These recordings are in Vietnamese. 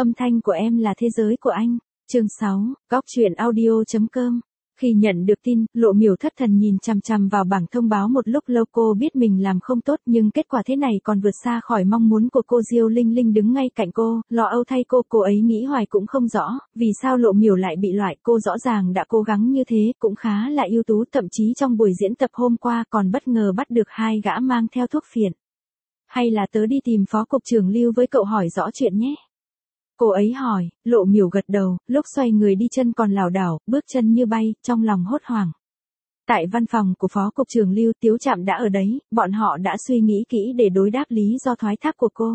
Âm thanh của em là thế giới của anh. Chương 6, góc truyện audio.com. Khi nhận được tin, Lộ Miểu thất thần nhìn chằm chằm vào bảng thông báo một lúc lâu. Cô biết mình làm không tốt nhưng kết quả thế này còn vượt xa khỏi mong muốn của cô. Diêu Linh Linh đứng ngay cạnh cô, lo âu thay cô ấy nghĩ hoài cũng không rõ, vì sao Lộ Miểu lại bị loại. Cô rõ ràng đã cố gắng như thế, cũng khá là ưu tú, thậm chí trong buổi diễn tập hôm qua còn bất ngờ bắt được 2 gã mang theo thuốc phiện. Hay là tớ đi tìm phó cục trưởng Lưu với cậu hỏi rõ chuyện nhé. Cô ấy hỏi, Lộ Miểu gật đầu, lúc xoay người đi chân còn lảo đảo, bước chân như bay, trong lòng hốt hoảng. Tại văn phòng của phó cục trưởng Lưu, Tiếu Trạm đã ở đấy, bọn họ đã suy nghĩ kỹ để đối đáp lý do thoái thác của cô.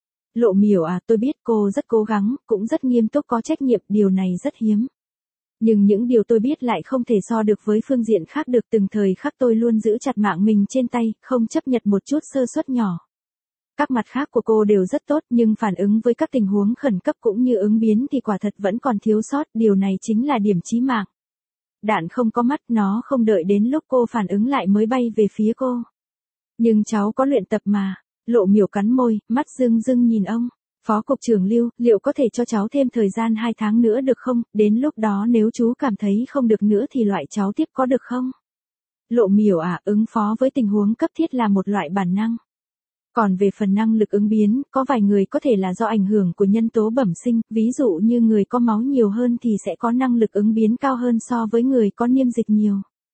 Lộ Miểu à, tôi biết cô rất cố gắng, cũng rất nghiêm túc có trách nhiệm, điều này rất hiếm. Nhưng những điều tôi biết lại không thể so được với phương diện khác được. Từng thời khắc tôi luôn giữ chặt mạng mình trên tay, không chấp nhận một chút sơ suất nhỏ. Các mặt khác của cô đều rất tốt, nhưng phản ứng với các tình huống khẩn cấp cũng như ứng biến thì quả thật vẫn còn thiếu sót, điều này chính là điểm chí mạng. Đạn không có mắt, nó không đợi đến lúc cô phản ứng lại mới bay về phía cô. Nhưng cháu có luyện tập mà. Lộ Miểu cắn môi, mắt rưng rưng nhìn ông. Phó cục trưởng Lưu, liệu có thể cho cháu thêm thời gian 2 tháng nữa được không? Đến lúc đó nếu chú cảm thấy không được nữa thì loại cháu tiếp có được không? Lộ Miểu à, ứng phó với tình huống cấp thiết là một loại bản năng. Còn về phần năng lực ứng biến, có vài người có thể là do ảnh hưởng của nhân tố bẩm sinh, ví dụ như người có máu nhiều hơn thì sẽ có năng lực ứng biến cao hơn so với người có niêm dịch nhiều.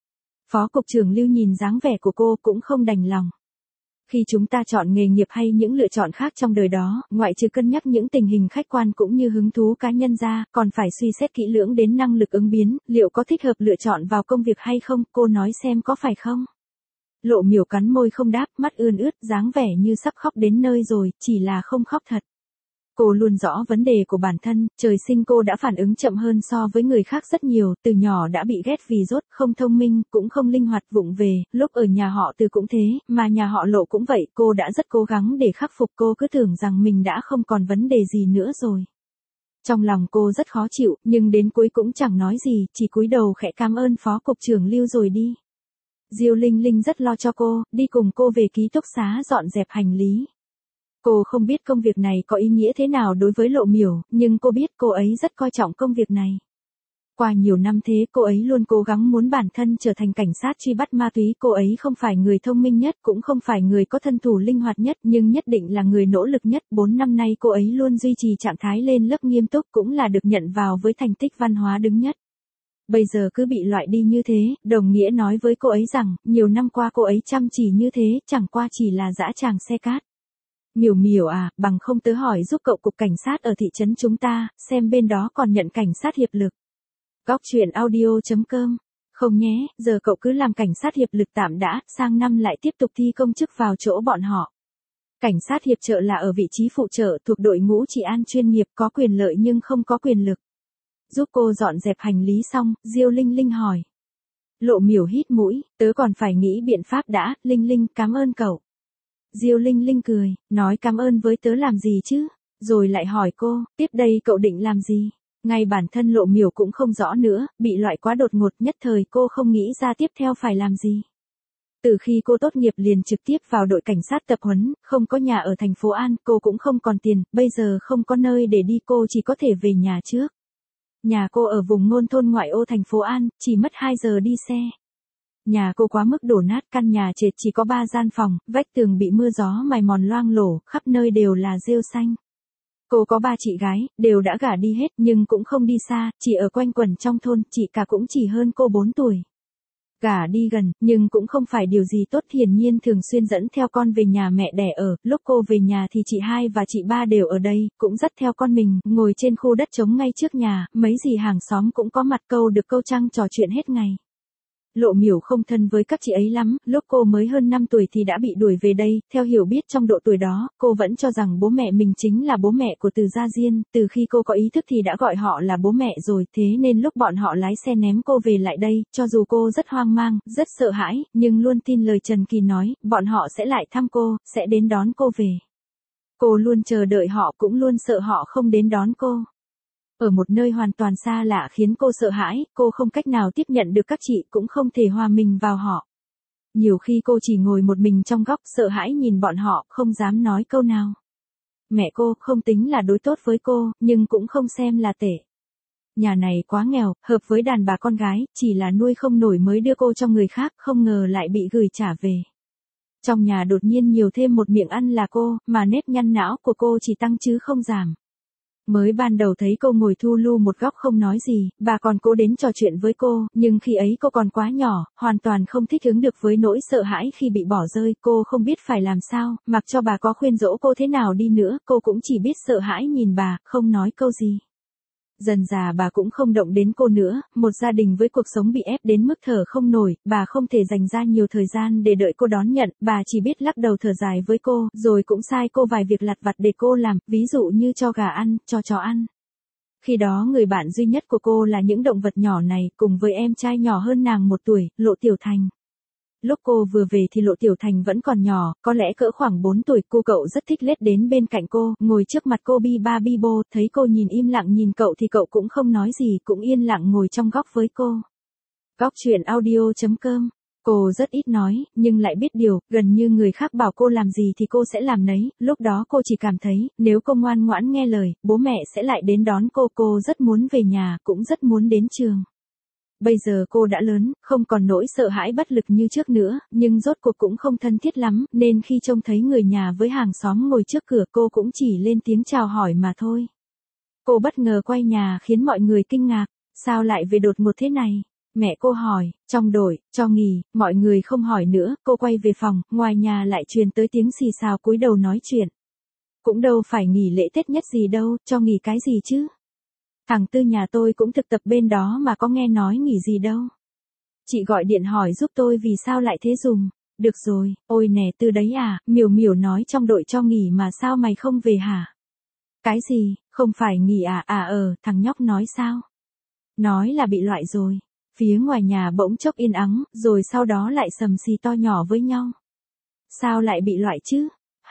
Phó cục trưởng Lưu nhìn dáng vẻ của cô cũng không đành lòng. Khi chúng ta chọn nghề nghiệp hay những lựa chọn khác trong đời đó, ngoại trừ cân nhắc những tình hình khách quan cũng như hứng thú cá nhân ra, còn phải suy xét kỹ lưỡng đến năng lực ứng biến, liệu có thích hợp lựa chọn vào công việc hay không, cô nói xem có phải không? Lộ Miểu cắn môi không đáp, mắt ươn ướt, dáng vẻ như sắp khóc đến nơi rồi, chỉ là không khóc thật. Cô luôn rõ vấn đề của bản thân, trời sinh cô đã phản ứng chậm hơn so với người khác rất nhiều, từ nhỏ đã bị ghét vì dốt, không thông minh, cũng không linh hoạt, vụng về, lúc ở nhà họ Từ cũng thế, mà nhà họ Lộ cũng vậy, cô đã rất cố gắng để khắc phục, cô cứ tưởng rằng mình đã không còn vấn đề gì nữa rồi. Trong lòng cô rất khó chịu, nhưng đến cuối cũng chẳng nói gì, chỉ cúi đầu khẽ cảm ơn phó cục trưởng Lưu rồi đi. Diêu Linh Linh rất lo cho cô, đi cùng cô về ký túc xá dọn dẹp hành lý. Cô không biết công việc này có ý nghĩa thế nào đối với Lộ Miểu, nhưng cô biết cô ấy rất coi trọng công việc này. Qua nhiều năm thế, cô ấy luôn cố gắng muốn bản thân trở thành cảnh sát truy bắt ma túy. Cô ấy không phải người thông minh nhất, cũng không phải người có thân thủ linh hoạt nhất, nhưng nhất định là người nỗ lực nhất. 4 năm nay cô ấy luôn duy trì trạng thái lên lớp nghiêm túc, cũng là được nhận vào với thành tích văn hóa đứng nhất. Bây giờ cứ bị loại đi như thế, đồng nghĩa nói với cô ấy rằng, nhiều năm qua cô ấy chăm chỉ như thế, chẳng qua chỉ là dã tràng xe cát. Miểu Miểu à, bằng không tớ hỏi giúp cậu cục cảnh sát ở thị trấn chúng ta, xem bên đó còn nhận cảnh sát hiệp lực. Góc truyện audio.com. Không nhé, giờ cậu cứ làm cảnh sát hiệp lực tạm đã, sang năm lại tiếp tục thi công chức vào chỗ bọn họ. Cảnh sát hiệp trợ là ở vị trí phụ trợ, thuộc đội ngũ trị an chuyên nghiệp, có quyền lợi nhưng không có quyền lực. Giúp cô dọn dẹp hành lý xong, Diêu Linh Linh hỏi. Lộ Miểu hít mũi, tớ còn phải nghĩ biện pháp đã. Linh Linh, cảm ơn cậu. Diêu Linh Linh cười, nói cảm ơn với tớ làm gì chứ? Rồi lại hỏi cô, tiếp đây cậu định làm gì? Ngay bản thân Lộ Miểu cũng không rõ nữa, bị loại quá đột ngột, nhất thời cô không nghĩ ra tiếp theo phải làm gì. Từ khi cô tốt nghiệp liền trực tiếp vào đội cảnh sát tập huấn, không có nhà ở thành phố An, cô cũng không còn tiền, bây giờ không có nơi để đi, cô chỉ có thể về nhà trước. Nhà cô ở vùng nông thôn ngoại ô thành phố An, chỉ mất 2 giờ đi xe. Nhà cô quá mức đổ nát, căn nhà trệt chỉ có 3 gian phòng, vách tường bị mưa gió mài mòn loang lổ, khắp nơi đều là rêu xanh. Cô có 3 chị gái, đều đã gả đi hết nhưng cũng không đi xa, chỉ ở quanh quẩn trong thôn, chị cả cũng chỉ hơn cô 4 tuổi. Gả đi gần, nhưng cũng không phải điều gì tốt, hiển nhiên thường xuyên dẫn theo con về nhà mẹ đẻ ở, lúc cô về nhà thì chị 2 và chị 3 đều ở đây, cũng dắt theo con mình, ngồi trên khu đất trống ngay trước nhà, mấy dì hàng xóm cũng có mặt, câu được câu trăng trò chuyện hết ngày. Lộ Miểu không thân với các chị ấy lắm, lúc cô mới hơn 5 tuổi thì đã bị đuổi về đây, theo hiểu biết trong độ tuổi đó, cô vẫn cho rằng bố mẹ mình chính là bố mẹ của Từ Gia Diên, từ khi cô có ý thức thì đã gọi họ là bố mẹ rồi, thế nên lúc bọn họ lái xe ném cô về lại đây, cho dù cô rất hoang mang, rất sợ hãi, nhưng luôn tin lời Trần Kỳ nói, bọn họ sẽ lại thăm cô, sẽ đến đón cô về. Cô luôn chờ đợi họ, cũng luôn sợ họ không đến đón cô. Ở một nơi hoàn toàn xa lạ khiến cô sợ hãi, cô không cách nào tiếp nhận được các chị, cũng không thể hòa mình vào họ. Nhiều khi cô chỉ ngồi một mình trong góc, sợ hãi nhìn bọn họ, không dám nói câu nào. Mẹ cô không tính là đối tốt với cô, nhưng cũng không xem là tệ. Nhà này quá nghèo, hợp với đàn bà con gái, chỉ là nuôi không nổi mới đưa cô cho người khác, không ngờ lại bị gửi trả về. Trong nhà đột nhiên nhiều thêm một miệng ăn là cô, mà nếp nhăn não của cô chỉ tăng chứ không giảm. Mới ban đầu thấy cô ngồi thu lu một góc không nói gì, bà còn cố đến trò chuyện với cô, nhưng khi ấy cô còn quá nhỏ, hoàn toàn không thích ứng được với nỗi sợ hãi khi bị bỏ rơi, cô không biết phải làm sao, mặc cho bà có khuyên dỗ cô thế nào đi nữa, cô cũng chỉ biết sợ hãi nhìn bà, không nói câu gì. Dần dà bà cũng không động đến cô nữa, một gia đình với cuộc sống bị ép đến mức thở không nổi, bà không thể dành ra nhiều thời gian để đợi cô đón nhận, bà chỉ biết lắc đầu thở dài với cô, rồi cũng sai cô vài việc lặt vặt để cô làm, ví dụ như cho gà ăn, cho chó ăn. Khi đó người bạn duy nhất của cô là những động vật nhỏ này, cùng với em trai nhỏ hơn nàng 1 tuổi, Lộ Tiểu Thành. Lúc cô vừa về thì Lộ Tiểu Thành vẫn còn nhỏ, có lẽ cỡ khoảng 4 tuổi, cô cậu rất thích lết đến bên cạnh cô, ngồi trước mặt cô bi ba bi bô, thấy cô nhìn im lặng nhìn cậu thì cậu cũng không nói gì, cũng yên lặng ngồi trong góc với cô. Góc chuyện audio.com. Cô rất ít nói, nhưng lại biết điều, gần như người khác bảo cô làm gì thì cô sẽ làm nấy, lúc đó cô chỉ cảm thấy, nếu cô ngoan ngoãn nghe lời, bố mẹ sẽ lại đến đón cô rất muốn về nhà, cũng rất muốn đến trường. Bây giờ cô đã lớn, không còn nỗi sợ hãi bất lực như trước nữa, nhưng rốt cuộc cũng không thân thiết lắm, nên khi trông thấy người nhà với hàng xóm ngồi trước cửa cô cũng chỉ lên tiếng chào hỏi mà thôi. Cô bất ngờ quay nhà khiến mọi người kinh ngạc, sao lại về đột ngột thế này? Mẹ cô hỏi, trong đội, cho nghỉ, mọi người không hỏi nữa, cô quay về phòng, ngoài nhà lại truyền tới tiếng xì xào cúi đầu nói chuyện. Cũng đâu phải nghỉ lễ Tết nhất gì đâu, cho nghỉ cái gì chứ? Thằng Tư nhà tôi cũng thực tập bên đó mà có nghe nói nghỉ gì đâu. Chị gọi điện hỏi giúp tôi vì sao lại thế dùng. Được rồi, ôi nè Tư đấy à, Miểu Miểu nói trong đội cho nghỉ mà sao mày không về hả? Cái gì, không phải nghỉ à? Thằng nhóc nói sao? Nói là bị loại rồi. Phía ngoài nhà bỗng chốc yên ắng, rồi sau đó lại sầm xì to nhỏ với nhau. Sao lại bị loại chứ?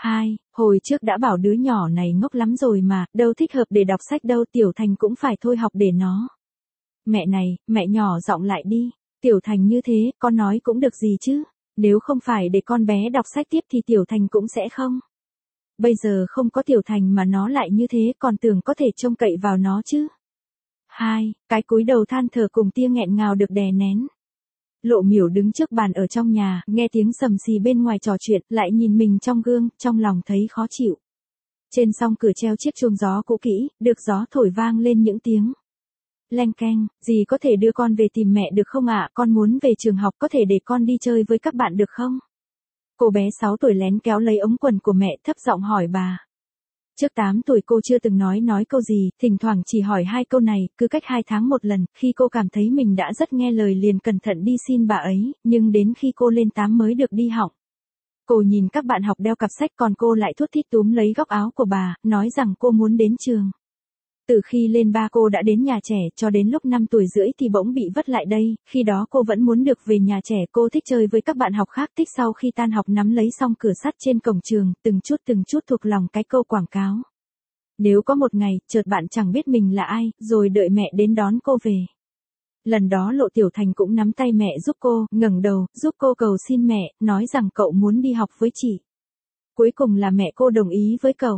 Hồi trước đã bảo đứa nhỏ này ngốc lắm rồi mà, đâu thích hợp để đọc sách đâu, Tiểu Thành cũng phải thôi học để nó. Mẹ này, mẹ nhỏ giọng lại đi, Tiểu Thành như thế, con nói cũng được gì chứ, nếu không phải để con bé đọc sách tiếp thì Tiểu Thành cũng sẽ không. Bây giờ không có Tiểu Thành mà nó lại như thế, còn tưởng có thể trông cậy vào nó chứ. Cái cúi đầu than thở cùng tia nghẹn ngào được đè nén. Lộ Miểu đứng trước bàn ở trong nhà, nghe tiếng sầm xì bên ngoài trò chuyện, lại nhìn mình trong gương, trong lòng thấy khó chịu. Trên song cửa treo chiếc chuông gió cũ kỹ, được gió thổi vang lên những tiếng leng keng, dì có thể đưa con về tìm mẹ được không ạ? Con muốn về trường học, có thể để con đi chơi với các bạn được không? Cô bé 6 tuổi lén kéo lấy ống quần của mẹ, thấp giọng hỏi bà. Trước 8 tuổi cô chưa từng nói câu gì, thỉnh thoảng chỉ hỏi 2 câu này, cứ cách 2 tháng một lần, khi cô cảm thấy mình đã rất nghe lời liền cẩn thận đi xin bà ấy, nhưng đến khi cô lên 8 mới được đi học. Cô nhìn các bạn học đeo cặp sách còn cô lại thút thít túm lấy góc áo của bà, nói rằng cô muốn đến trường. Từ khi lên 3 cô đã đến nhà trẻ, cho đến lúc 5 tuổi rưỡi thì bỗng bị vất lại đây, khi đó cô vẫn muốn được về nhà trẻ, cô thích chơi với các bạn học khác, thích sau khi tan học nắm lấy song cửa sắt trên cổng trường, từng chút thuộc lòng cái câu quảng cáo. Nếu có một ngày, chợt bạn chẳng biết mình là ai, rồi đợi mẹ đến đón cô về. Lần đó Lộ Tiểu Thành cũng nắm tay mẹ giúp cô, ngẩng đầu, giúp cô cầu xin mẹ, nói rằng cậu muốn đi học với chị. Cuối cùng là mẹ cô đồng ý với cậu.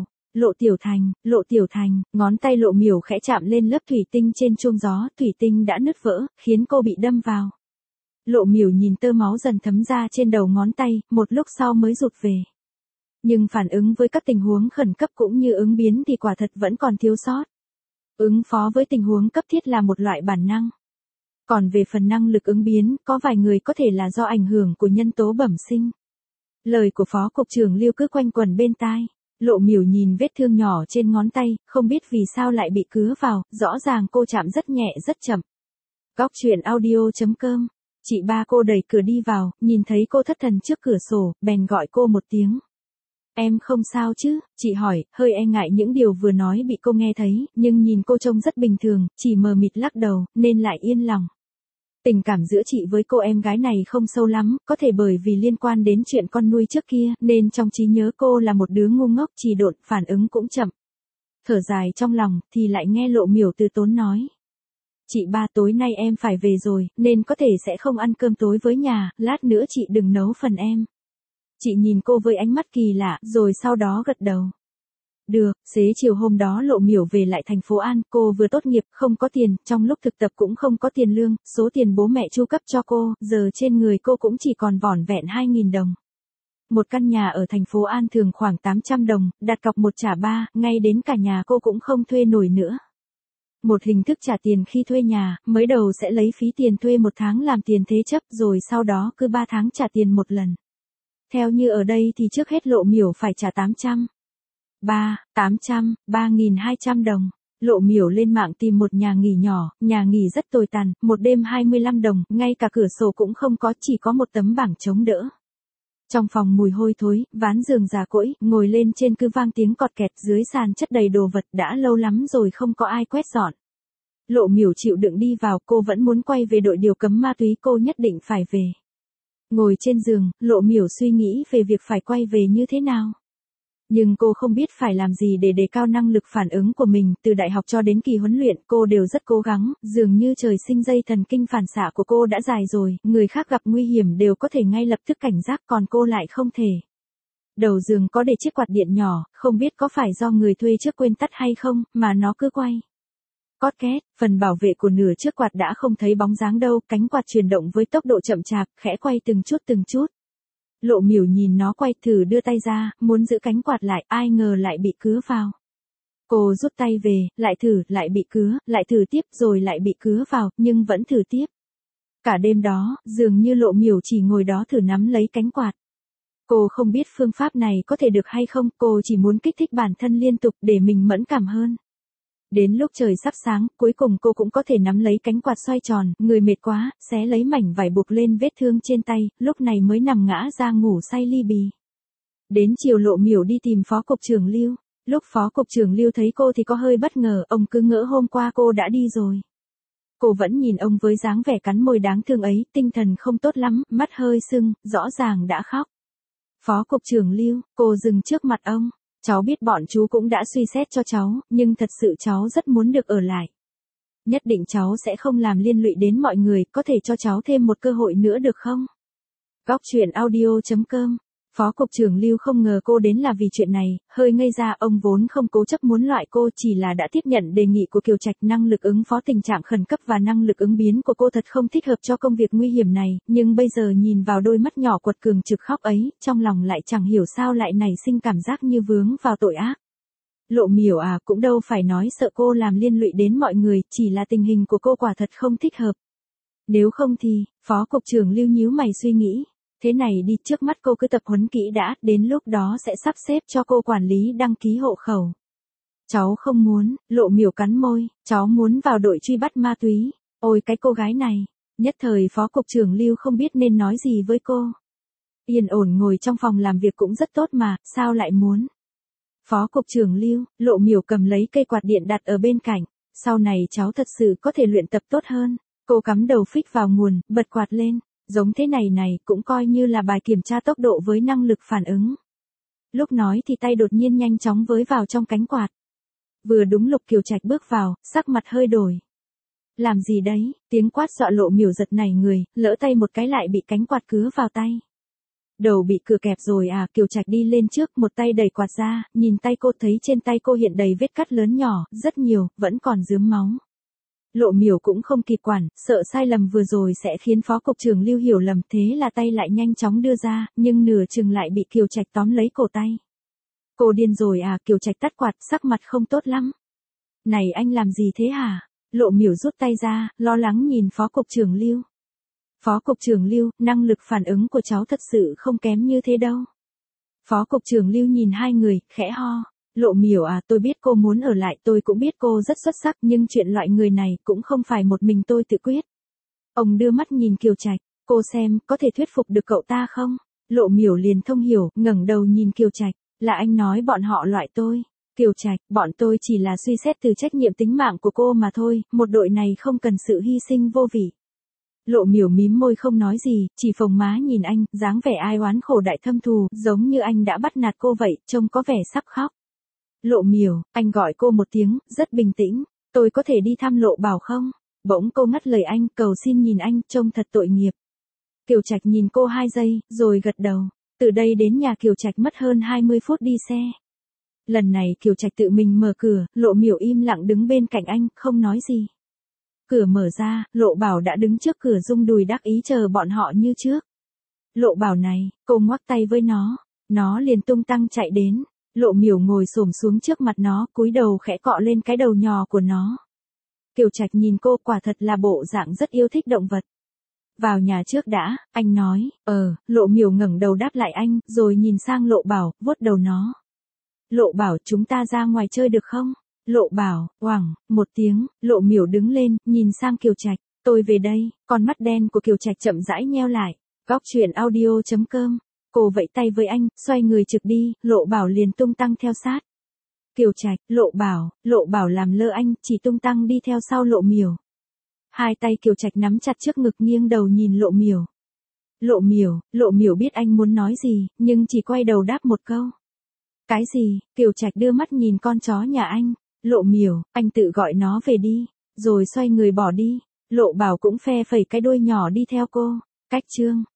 Lộ Tiểu Thành, ngón tay Lộ Miểu khẽ chạm lên lớp thủy tinh trên chuông gió, thủy tinh đã nứt vỡ, khiến cô bị đâm vào. Lộ Miểu nhìn tơ máu dần thấm ra trên đầu ngón tay, một lúc sau mới rụt về. Nhưng phản ứng với các tình huống khẩn cấp cũng như ứng biến thì quả thật vẫn còn thiếu sót. Ứng phó với tình huống cấp thiết là một loại bản năng. Còn về phần năng lực ứng biến, có vài người có thể là do ảnh hưởng của nhân tố bẩm sinh. Lời của Phó Cục trưởng Lưu cứ quanh quẩn bên tai. Lộ Miểu nhìn vết thương nhỏ trên ngón tay, không biết vì sao lại bị cứa vào, rõ ràng cô chạm rất nhẹ rất chậm. Góc chuyện audio.com. Chị ba cô đẩy cửa đi vào, nhìn thấy cô thất thần trước cửa sổ, bèn gọi cô một tiếng. Em không sao chứ? Chị hỏi, hơi e ngại những điều vừa nói bị cô nghe thấy, nhưng nhìn cô trông rất bình thường, chỉ mờ mịt lắc đầu, nên lại yên lòng. Tình cảm giữa chị với cô em gái này không sâu lắm, có thể bởi vì liên quan đến chuyện con nuôi trước kia, nên trong trí nhớ cô là một đứa ngu ngốc trì độn, phản ứng cũng chậm. Thở dài trong lòng, thì lại nghe Lộ Miểu từ tốn nói. Chị ba tối nay em phải về rồi, nên có thể sẽ không ăn cơm tối với nhà, lát nữa chị đừng nấu phần em. Chị nhìn cô với ánh mắt kỳ lạ, rồi sau đó gật đầu. Được, xế chiều hôm đó Lộ Miểu về lại thành phố An, cô vừa tốt nghiệp, không có tiền, trong lúc thực tập cũng không có tiền lương, số tiền bố mẹ chu cấp cho cô, giờ trên người cô cũng chỉ còn vỏn vẹn 2.000 đồng. Một căn nhà ở thành phố An thường khoảng 800 đồng, đặt cọc 1 trả 3, ngay đến cả nhà cô cũng không thuê nổi nữa. Một hình thức trả tiền khi thuê nhà, mới đầu sẽ lấy phí tiền thuê 1 tháng làm tiền thế chấp rồi sau đó cứ 3 tháng trả tiền một lần. Theo như ở đây thì trước hết Lộ Miểu phải trả 3.200 đồng. Lộ Miểu lên mạng tìm một nhà nghỉ nhỏ, nhà nghỉ rất tồi tàn, một đêm 25 đồng, ngay cả cửa sổ cũng không có, chỉ có một tấm bảng chống đỡ. Trong phòng mùi hôi thối, ván giường già cỗi, ngồi lên trên cứ vang tiếng cọt kẹt, dưới sàn chất đầy đồ vật, đã lâu lắm rồi không có ai quét dọn. Lộ Miểu chịu đựng đi vào, cô vẫn muốn quay về đội điều cấm ma túy, cô nhất định phải về. Ngồi trên giường, Lộ Miểu suy nghĩ về việc phải quay về như thế nào. Nhưng cô không biết phải làm gì để đề cao năng lực phản ứng của mình, từ đại học cho đến kỳ huấn luyện cô đều rất cố gắng, dường như trời sinh dây thần kinh phản xạ của cô đã dài rồi, người khác gặp nguy hiểm đều có thể ngay lập tức cảnh giác còn cô lại không thể. Đầu giường có để chiếc quạt điện nhỏ, không biết có phải do người thuê trước quên tắt hay không, mà nó cứ quay. Cót két, phần bảo vệ của nửa chiếc quạt đã không thấy bóng dáng đâu, cánh quạt chuyển động với tốc độ chậm chạp, khẽ quay từng chút. Lộ Miểu nhìn nó quay, thử đưa tay ra, muốn giữ cánh quạt lại, ai ngờ lại bị cứa vào. Cô rút tay về, lại thử, lại bị cứa, lại thử tiếp, rồi lại bị cứa vào, nhưng vẫn thử tiếp. Cả đêm đó, dường như Lộ Miểu chỉ ngồi đó thử nắm lấy cánh quạt. Cô không biết phương pháp này có thể được hay không, cô chỉ muốn kích thích bản thân liên tục để mình mẫn cảm hơn. Đến lúc trời sắp sáng, cuối cùng cô cũng có thể nắm lấy cánh quạt xoay tròn, người mệt quá, xé lấy mảnh vải buộc lên vết thương trên tay, lúc này mới nằm ngã ra ngủ say li bì. Đến chiều Lộ Miểu đi tìm Phó Cục trưởng Lưu. Lúc Phó Cục trưởng Lưu thấy cô thì có hơi bất ngờ, ông cứ ngỡ hôm qua cô đã đi rồi. Cô vẫn nhìn ông với dáng vẻ cắn môi đáng thương ấy, tinh thần không tốt lắm, mắt hơi sưng, rõ ràng đã khóc. Phó Cục trưởng Lưu, cô dừng trước mặt ông. Cháu biết bọn chú cũng đã suy xét cho cháu, nhưng thật sự cháu rất muốn được ở lại. Nhất định cháu sẽ không làm liên lụy đến mọi người, có thể cho cháu thêm một cơ hội nữa được không? Góc truyện audio.com. Phó Cục trưởng Lưu không ngờ cô đến là vì chuyện này, hơi ngây ra, ông vốn không cố chấp muốn loại cô, chỉ là đã tiếp nhận đề nghị của Kiều Trạch, năng lực ứng phó tình trạng khẩn cấp và năng lực ứng biến của cô thật không thích hợp cho công việc nguy hiểm này, nhưng bây giờ nhìn vào đôi mắt nhỏ quật cường trực khóc ấy, trong lòng lại chẳng hiểu sao lại nảy sinh cảm giác như vướng vào tội ác. Lộ Miểu à, cũng đâu phải nói sợ cô làm liên lụy đến mọi người, chỉ là tình hình của cô quả thật không thích hợp. Nếu không thì, Phó Cục trưởng Lưu nhíu mày suy nghĩ. Thế này đi, trước mắt cô cứ tập huấn kỹ đã, đến lúc đó sẽ sắp xếp cho cô quản lý đăng ký hộ khẩu. Cháu không muốn, Lộ Miểu cắn môi, cháu muốn vào đội truy bắt ma túy. Ôi cái cô gái này, nhất thời Phó Cục trưởng Lưu không biết nên nói gì với cô. Yên ổn ngồi trong phòng làm việc cũng rất tốt mà, sao lại muốn? Phó Cục trưởng Lưu, Lộ Miểu cầm lấy cây quạt điện đặt ở bên cạnh. Sau này cháu thật sự có thể luyện tập tốt hơn. Cô cắm đầu phích vào nguồn, bật quạt lên. Giống thế này cũng coi như là bài kiểm tra tốc độ với năng lực phản ứng. Lúc nói thì tay đột nhiên nhanh chóng với vào trong cánh quạt. Vừa đúng lúc Kiều Trạch bước vào, sắc mặt hơi đổi. Làm gì đấy, tiếng quát dọa Lộ Miểu giật nảy người, lỡ tay một cái lại bị cánh quạt cứa vào tay. Đầu bị cưa kẹp rồi à, Kiều Trạch đi lên trước, một tay đẩy quạt ra, nhìn tay cô thấy trên tay cô hiện đầy vết cắt lớn nhỏ, rất nhiều, vẫn còn rướm máu. Lộ Miểu cũng không kịp quản, sợ sai lầm vừa rồi sẽ khiến Phó Cục trưởng Lưu hiểu lầm, thế là tay lại nhanh chóng đưa ra, nhưng nửa chừng lại bị Kiều Trạch tóm lấy cổ tay. Cô điên rồi à, Kiều Trạch tắt quạt, sắc mặt không tốt lắm. Này anh làm gì thế hả? Lộ Miểu rút tay ra, lo lắng nhìn Phó Cục trưởng Lưu. Phó Cục trưởng Lưu, năng lực phản ứng của cháu thật sự không kém như thế đâu. Phó Cục trưởng Lưu nhìn hai người, khẽ ho. Lộ Miểu à, tôi biết cô muốn ở lại, tôi cũng biết cô rất xuất sắc, nhưng chuyện loại người này cũng không phải một mình tôi tự quyết. Ông đưa mắt nhìn Kiều Trạch, cô xem, có thể thuyết phục được cậu ta không? Lộ Miểu liền thông hiểu, ngẩng đầu nhìn Kiều Trạch, là anh nói bọn họ loại tôi. Kiều Trạch, bọn tôi chỉ là suy xét từ trách nhiệm tính mạng của cô mà thôi, một đội này không cần sự hy sinh vô vị. Lộ Miểu mím môi không nói gì, chỉ phồng má nhìn anh, dáng vẻ ai oán khổ đại thâm thù, giống như anh đã bắt nạt cô vậy, trông có vẻ sắp khóc. Lộ Miểu, anh gọi cô một tiếng, rất bình tĩnh, tôi có thể đi thăm Lộ Bảo không? Bỗng cô ngắt lời anh, cầu xin nhìn anh, trông thật tội nghiệp. Kiều Trạch nhìn cô 2 giây, rồi gật đầu. Từ đây đến nhà Kiều Trạch mất hơn 20 phút đi xe. Lần này Kiều Trạch tự mình mở cửa, Lộ Miểu im lặng đứng bên cạnh anh, không nói gì. Cửa mở ra, Lộ Bảo đã đứng trước cửa rung đùi đắc ý chờ bọn họ như trước. Lộ Bảo này, cô ngoắc tay với nó liền tung tăng chạy đến. Lộ Miểu ngồi xổm xuống trước mặt nó, cúi đầu khẽ cọ lên cái đầu nhỏ của nó. Kiều Trạch nhìn cô quả thật là bộ dạng rất yêu thích động vật. Vào nhà trước đã, anh nói. Lộ Miểu ngẩng đầu đáp lại anh, rồi nhìn sang Lộ Bảo, vuốt đầu nó. Lộ Bảo, chúng ta ra ngoài chơi được không? Lộ Bảo, oảng, một tiếng, Lộ Miểu đứng lên, nhìn sang Kiều Trạch, tôi về đây. Con mắt đen của Kiều Trạch chậm rãi nheo lại. Góc truyện audio.com. Cô vẫy tay với anh, xoay người trực đi, Lộ Bảo liền tung tăng theo sát. Kiều Trạch, Lộ Bảo làm lơ anh, chỉ tung tăng đi theo sau Lộ Miểu. Hai tay Kiều Trạch nắm chặt trước ngực nghiêng đầu nhìn Lộ Miểu. Lộ Miểu biết anh muốn nói gì, nhưng chỉ quay đầu đáp một câu. Cái gì? Kiều Trạch đưa mắt nhìn con chó nhà anh. Lộ Miểu, anh tự gọi nó về đi, rồi xoay người bỏ đi. Lộ Bảo cũng phe phẩy cái đuôi nhỏ đi theo cô. Cách chương